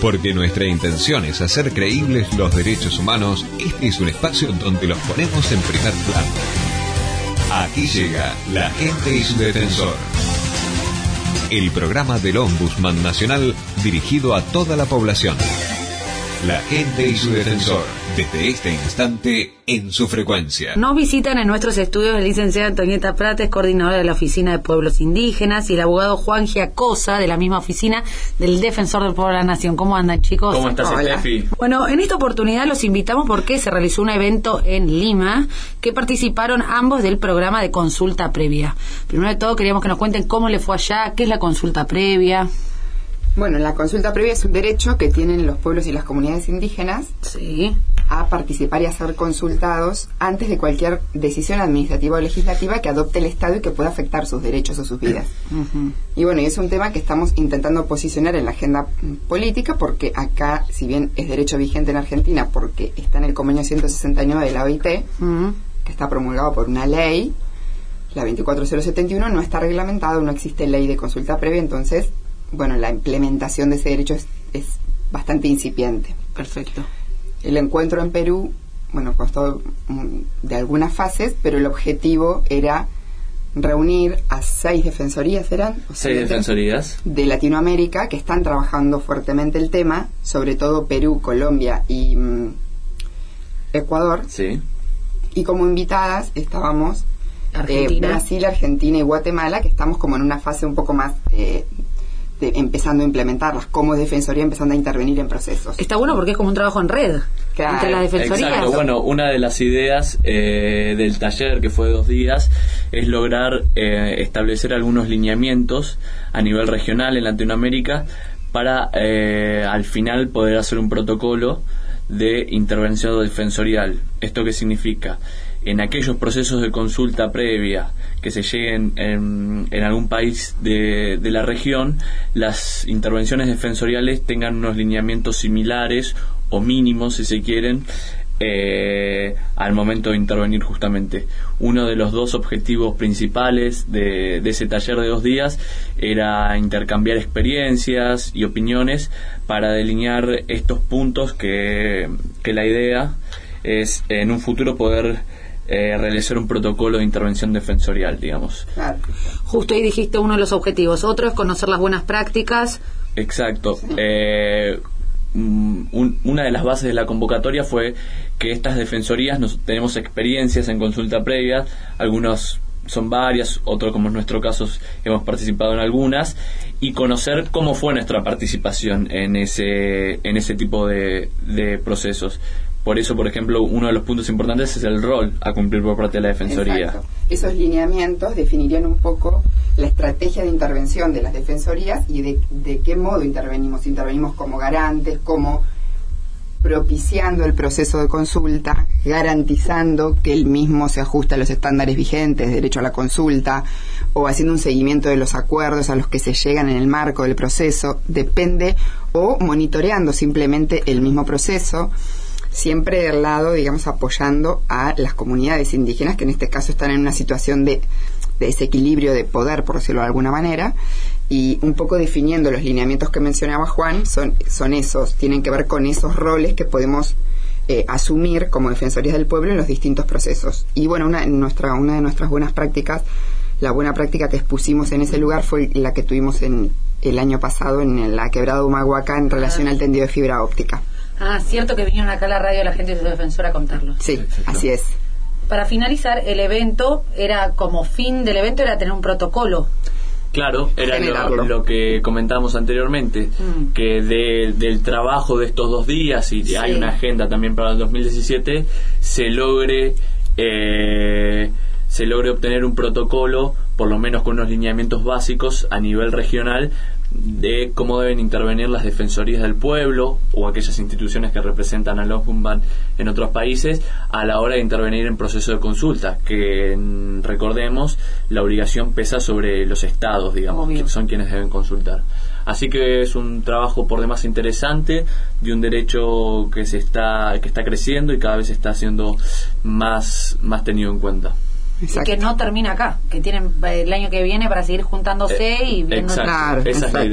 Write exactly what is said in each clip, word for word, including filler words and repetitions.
Porque nuestra intención es hacer creíbles los derechos humanos, este es un espacio donde los ponemos en primer plano. Aquí llega La Gente y su Defensor, el programa del Ombudsman Nacional dirigido a toda la población. La Gente y su Defensor, desde este instante en su frecuencia. Nos visitan en nuestros estudios la licenciada Antonieta Prates, coordinadora de la Oficina de Pueblos Indígenas, y el abogado Juan Giacosa, de la misma oficina del Defensor del Pueblo de la Nación. ¿Cómo andan, chicos? ¿Cómo estás, Steffi? Bueno, en esta oportunidad los invitamos porque se realizó un evento en Lima que participaron ambos del programa de consulta previa. Primero de todo queríamos que nos cuenten cómo le fue allá, qué es la consulta previa. Bueno, la consulta previa es un derecho que tienen los pueblos y las comunidades indígenas sí. a participar y a ser consultados antes de cualquier decisión administrativa o legislativa que adopte el Estado y que pueda afectar sus derechos o sus vidas. Uh-huh. Y bueno, y es un tema que estamos intentando posicionar en la agenda política porque acá, si bien es derecho vigente en Argentina porque está en el convenio ciento sesenta y nueve de la O I T, uh-huh. que está promulgado por una ley, la veinticuatro mil setenta y uno, no está reglamentado, no existe ley de consulta previa, entonces... bueno, la implementación de ese derecho es, es bastante incipiente. Perfecto. El encuentro en Perú, bueno, constó de algunas fases, pero el objetivo era reunir a seis defensorías, ¿eran? O seis defensorías. De Latinoamérica que están trabajando fuertemente el tema, sobre todo Perú, Colombia y um, Ecuador. Sí. Y como invitadas estábamos Argentina. Eh, Brasil, Argentina y Guatemala, que estamos como en una fase un poco más... Eh, De, empezando a implementarlas como defensoría, empezando a intervenir en procesos. Está bueno porque es como un trabajo en red, claro, entre las defensorías. Exacto. Bueno, una de las ideas eh, del taller, que fue de dos días, es lograr eh, establecer algunos lineamientos a nivel regional en Latinoamérica para eh, al final poder hacer un protocolo de intervención defensorial. ¿Esto qué significa? En aquellos procesos de consulta previa que se lleguen en, en algún país de, de la región, las intervenciones defensoriales tengan unos lineamientos similares o mínimos, si se quieren, eh, al momento de intervenir justamente. Uno de los dos objetivos principales de, de ese taller de dos días era intercambiar experiencias y opiniones para delinear estos puntos que, que la idea es en un futuro poder Eh, realizar un protocolo de intervención defensorial, digamos. Claro. Justo ahí dijiste uno de los objetivos. Otro es conocer las buenas prácticas. Exacto. Sí. Eh, un, una de las bases de la convocatoria fue que estas defensorías nos, tenemos experiencias en consulta previa, algunos son varias, otros, como en nuestro caso, hemos participado en algunas, y conocer cómo fue nuestra participación en ese en ese tipo de, de procesos. Por eso, por ejemplo, uno de los puntos importantes es el rol a cumplir por parte de la Defensoría. Exacto. Esos lineamientos definirían un poco la estrategia de intervención de las defensorías y de, de qué modo intervenimos. Intervenimos como garantes, como propiciando el proceso de consulta, garantizando que el mismo se ajusta a los estándares vigentes de derecho a la consulta, o haciendo un seguimiento de los acuerdos a los que se llegan en el marco del proceso, depende, o monitoreando simplemente el mismo proceso, siempre del lado, digamos, apoyando a las comunidades indígenas, que en este caso están en una situación de, de desequilibrio de poder, por decirlo de alguna manera, y un poco definiendo los lineamientos que mencionaba Juan, son, son esos, tienen que ver con esos roles que podemos eh, asumir como defensorías del pueblo en los distintos procesos. Y bueno, una, nuestra, una de nuestras buenas prácticas, la buena práctica que expusimos en ese lugar fue la que tuvimos en el año pasado en la quebrada de Humahuaca en relación al tendido de fibra óptica. Ah, cierto que vinieron acá a la radio la gente de su defensora a contarlo. Sí, así es. Para finalizar, el evento era como fin del evento era tener un protocolo. Claro, era lo, lo que comentábamos anteriormente, mm. que de, del trabajo de estos dos días, y sí. hay una agenda también para el dos mil diecisiete, se logre eh, se logre obtener un protocolo, por lo menos con unos lineamientos básicos a nivel regional, de cómo deben intervenir las defensorías del pueblo o aquellas instituciones que representan al Ombudsman en otros países a la hora de intervenir en proceso de consulta, que recordemos, la obligación pesa sobre los estados, digamos, que son quienes deben consultar. Así que es un trabajo por demás interesante, de un derecho que se está que está creciendo y cada vez está siendo más más tenido en cuenta. Exacto. Y que no termina acá, que tienen el año que viene para seguir juntándose eh, y viendo. Exacto, claro, esa exacto. es la idea.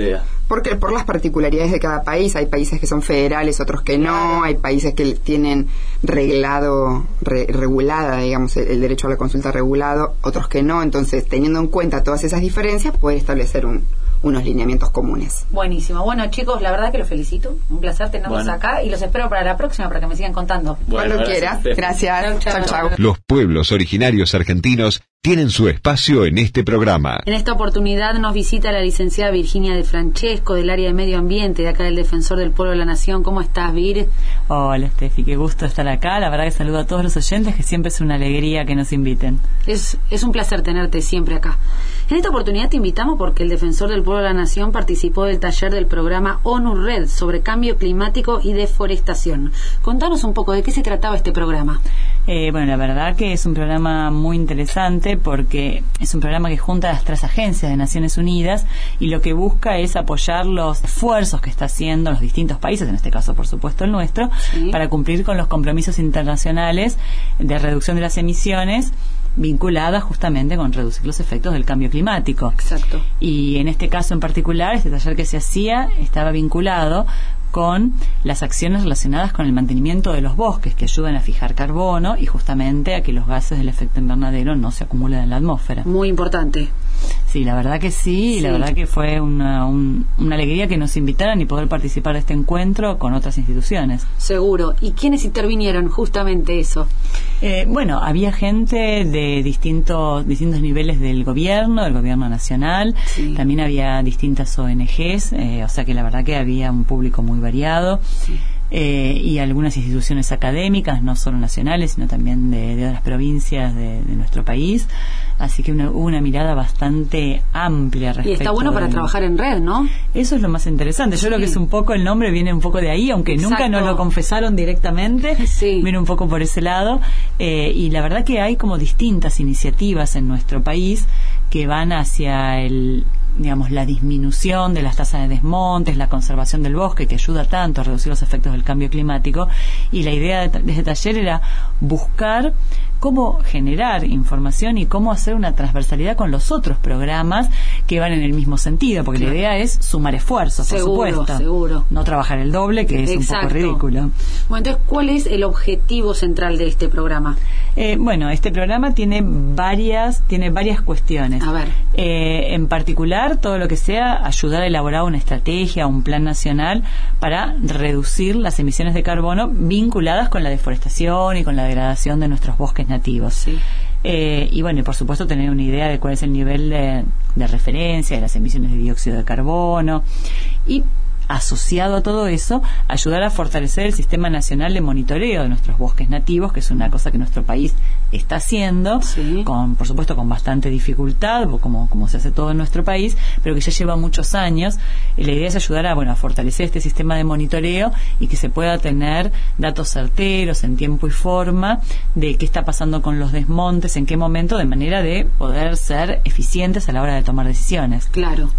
Porque por las particularidades de cada país, hay países que son federales, otros que no, hay países que tienen reglado, re, regulada, digamos, el, el derecho a la consulta regulado, otros que no. Entonces, teniendo en cuenta todas esas diferencias, poder establecer un, unos lineamientos comunes. Buenísimo. Bueno, chicos, la verdad que los felicito. Un placer tenerlos bueno. acá y los espero para la próxima para que me sigan contando. Bueno, Cuando quieras. Gracias. Chao, chao. Los pueblos originarios argentinos tienen su espacio en este programa. En esta oportunidad nos visita la licenciada Virginia de Francesco, del área de Medio Ambiente, de acá del Defensor del Pueblo de la Nación. ¿Cómo estás, Vir? Hola, Steffi, qué gusto estar acá. La verdad que saludo a todos los oyentes, que siempre es una alegría que nos inviten. Es, es un placer tenerte siempre acá. En esta oportunidad te invitamos porque el Defensor del Pueblo de la Nación participó del taller del programa ONU Red sobre cambio climático y deforestación. Contanos un poco de qué se trataba este programa. Eh, bueno, la verdad que es un programa muy interesante porque es un programa que junta a las tres agencias de Naciones Unidas y lo que busca es apoyar los esfuerzos que está haciendo los distintos países, en este caso por supuesto el nuestro, sí, para cumplir con los compromisos internacionales de reducción de las emisiones vinculadas justamente con reducir los efectos del cambio climático. Exacto. Y en este caso en particular, este taller que se hacía estaba vinculado con las acciones relacionadas con el mantenimiento de los bosques, que ayudan a fijar carbono y justamente a que los gases del efecto invernadero no se acumulen en la atmósfera. Muy importante. Sí, la verdad que sí, sí. La verdad que fue una, un, una alegría que nos invitaran y poder participar de este encuentro con otras instituciones. Seguro. ¿Y quiénes intervinieron justamente eso? Eh, bueno, había gente de distintos distintos niveles del gobierno, del gobierno nacional, sí. También había distintas O N Ges, eh, o sea que la verdad que había un público muy variado. Sí. Eh, y algunas instituciones académicas, no solo nacionales, sino también de, de otras provincias de, de nuestro país. Así que una, hubo una mirada bastante amplia respecto. Y está bueno para de, trabajar en red, ¿no? Eso es lo más interesante. Yo sí. creo que es un poco, el nombre viene un poco de ahí, aunque Exacto. nunca nos lo confesaron directamente. Sí. Viene un poco por ese lado. Eh, y la verdad que hay como distintas iniciativas en nuestro país que van hacia el... digamos, la disminución de las tasas de desmontes, la conservación del bosque, que ayuda tanto a reducir los efectos del cambio climático. Y la idea de, de este taller era buscar cómo generar información y cómo hacer una transversalidad con los otros programas que van en el mismo sentido, porque claro. La idea es sumar esfuerzos, seguro, por supuesto. Seguro. No trabajar el doble, que es Exacto. un poco ridículo. Bueno, entonces, ¿cuál es el objetivo central de este programa? Eh, bueno, este programa tiene varias, tiene varias cuestiones. A ver. Eh, en particular, todo lo que sea ayudar a elaborar una estrategia, un plan nacional para reducir las emisiones de carbono vinculadas con la deforestación y con la degradación de nuestros bosques nativos. Sí. Eh, y bueno, y por supuesto tener una idea de cuál es el nivel de, de referencia de las emisiones de dióxido de carbono y, asociado a todo eso, ayudar a fortalecer el sistema nacional de monitoreo de nuestros bosques nativos, que es una cosa que nuestro país está haciendo, sí. con, por supuesto con bastante dificultad, como, como se hace todo en nuestro país, pero que ya lleva muchos años. Y la idea es ayudar a, bueno, a fortalecer este sistema de monitoreo y que se pueda tener datos certeros en tiempo y forma de qué está pasando con los desmontes, en qué momento, de manera de poder ser eficientes a la hora de tomar decisiones. Claro.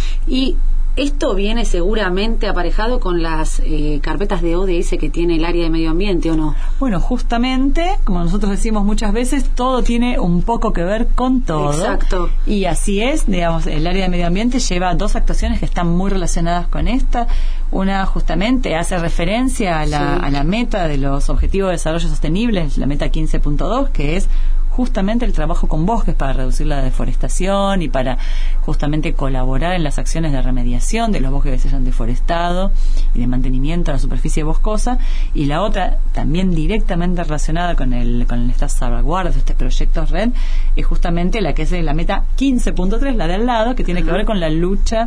Y esto viene seguramente aparejado con las eh, carpetas de O D S que tiene el área de medio ambiente, ¿o no? Bueno, justamente, como nosotros decimos muchas veces, todo tiene un poco que ver con todo. Exacto. Y así es, digamos, el área de medio ambiente lleva dos actuaciones que están muy relacionadas con esta. Una justamente hace referencia a la, sí. a la meta de los Objetivos de Desarrollo Sostenible, la meta quince punto dos, que es justamente el trabajo con bosques para reducir la deforestación y para justamente colaborar en las acciones de remediación de los bosques que se hayan deforestado y de mantenimiento de la superficie boscosa. Y la otra, también directamente relacionada con el con estas salvaguardas, este proyecto Red, es justamente la que es la meta quince punto tres, la de al lado, que tiene que ver con la lucha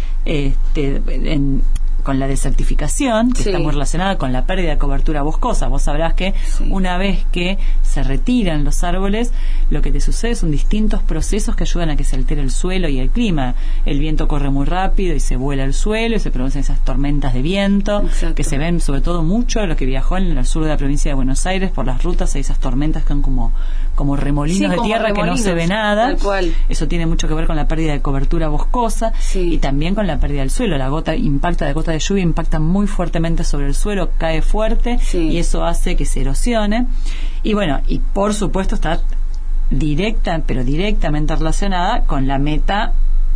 este, en con la desertificación, que sí. está muy relacionada con la pérdida de cobertura boscosa. Vos sabrás que sí. una vez que se retiran los árboles, lo que te sucede son distintos procesos que ayudan a que se altere el suelo y el clima. El viento corre muy rápido y se vuela el suelo y se producen esas tormentas de viento. Exacto. Que se ven sobre todo mucho a los que viajó en el sur de la provincia de Buenos Aires por las rutas. Hay esas tormentas que son como, como remolinos sí, de como tierra remolinos, que no se ve nada. Tal cual. Eso tiene mucho que ver con la pérdida de cobertura boscosa sí. y también con la pérdida del suelo. La gota impacta de gota de lluvia impacta muy fuertemente sobre el suelo, cae fuerte sí. y eso hace que se erosione. Y bueno, y por supuesto está directa, pero directamente relacionada con la meta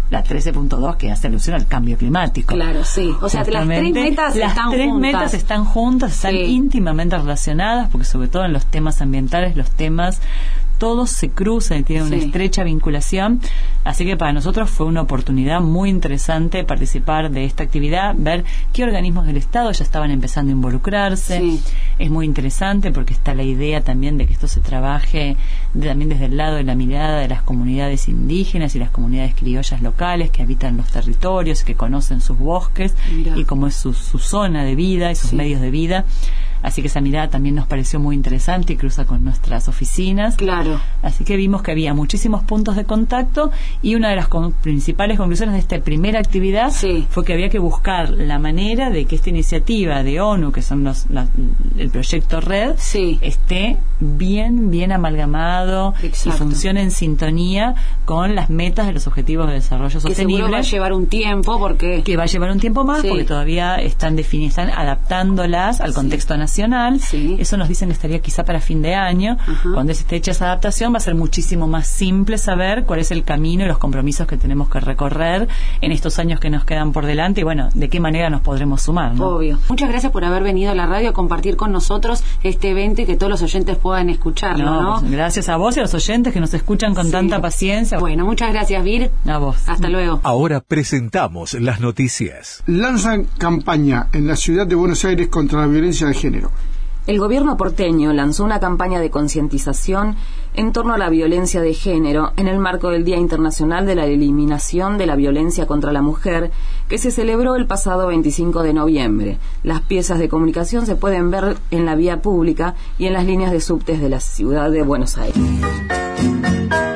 la trece punto dos que hace alusión al cambio climático. Claro, sí. O sea, las tres metas las están tres juntas. metas están juntas, están Sí. íntimamente relacionadas, porque sobre todo en los temas ambientales, los temas todos se cruzan y tienen una Sí. estrecha vinculación, así que para nosotros fue una oportunidad muy interesante participar de esta actividad, ver qué organismos del Estado ya estaban empezando a involucrarse. Sí. Es muy interesante porque está la idea también de que esto se trabaje de- también desde el lado de la mirada de las comunidades indígenas y las comunidades criollas locales que habitan los territorios, que conocen sus bosques Mirá. y cómo es su, su zona de vida y sus Sí. medios de vida. Así que esa mirada también nos pareció muy interesante y cruza con nuestras oficinas. Claro. Así que vimos que había muchísimos puntos de contacto y una de las con- principales conclusiones de esta primera actividad Sí. fue que había que buscar la manera de que esta iniciativa de ONU, que son los, la- el proyecto RED, Sí. esté bien, bien amalgamado Exacto. y funcione en sintonía con las metas de los Objetivos de Desarrollo Que Sostenible. seguro va a llevar un tiempo porque... Que va a llevar un tiempo más Sí. porque todavía están defini- están adaptándolas al contexto nacional. Sí. Eso nos dicen que estaría quizá para fin de año. Ajá. Cuando esté hecha esa adaptación va a ser muchísimo más simple saber cuál es el camino y los compromisos que tenemos que recorrer en estos años que nos quedan por delante y bueno, de qué manera nos podremos sumar, ¿no? Obvio. Muchas gracias por haber venido a la radio a compartir con nosotros este evento y que todos los oyentes puedan escucharlo, ¿no? No, pues, gracias a vos y a los oyentes que nos escuchan con Sí. tanta paciencia. Bueno, muchas gracias, Vir. A vos. Hasta luego. Ahora presentamos las noticias. Lanzan campaña en la ciudad de Buenos Aires contra la violencia de género. El gobierno porteño lanzó una campaña de concientización en torno a la violencia de género en el marco del Día Internacional de la Eliminación de la Violencia contra la Mujer, que se celebró el pasado veinticinco de noviembre. Las piezas de comunicación se pueden ver en la vía pública y en las líneas de subtes de la ciudad de Buenos Aires.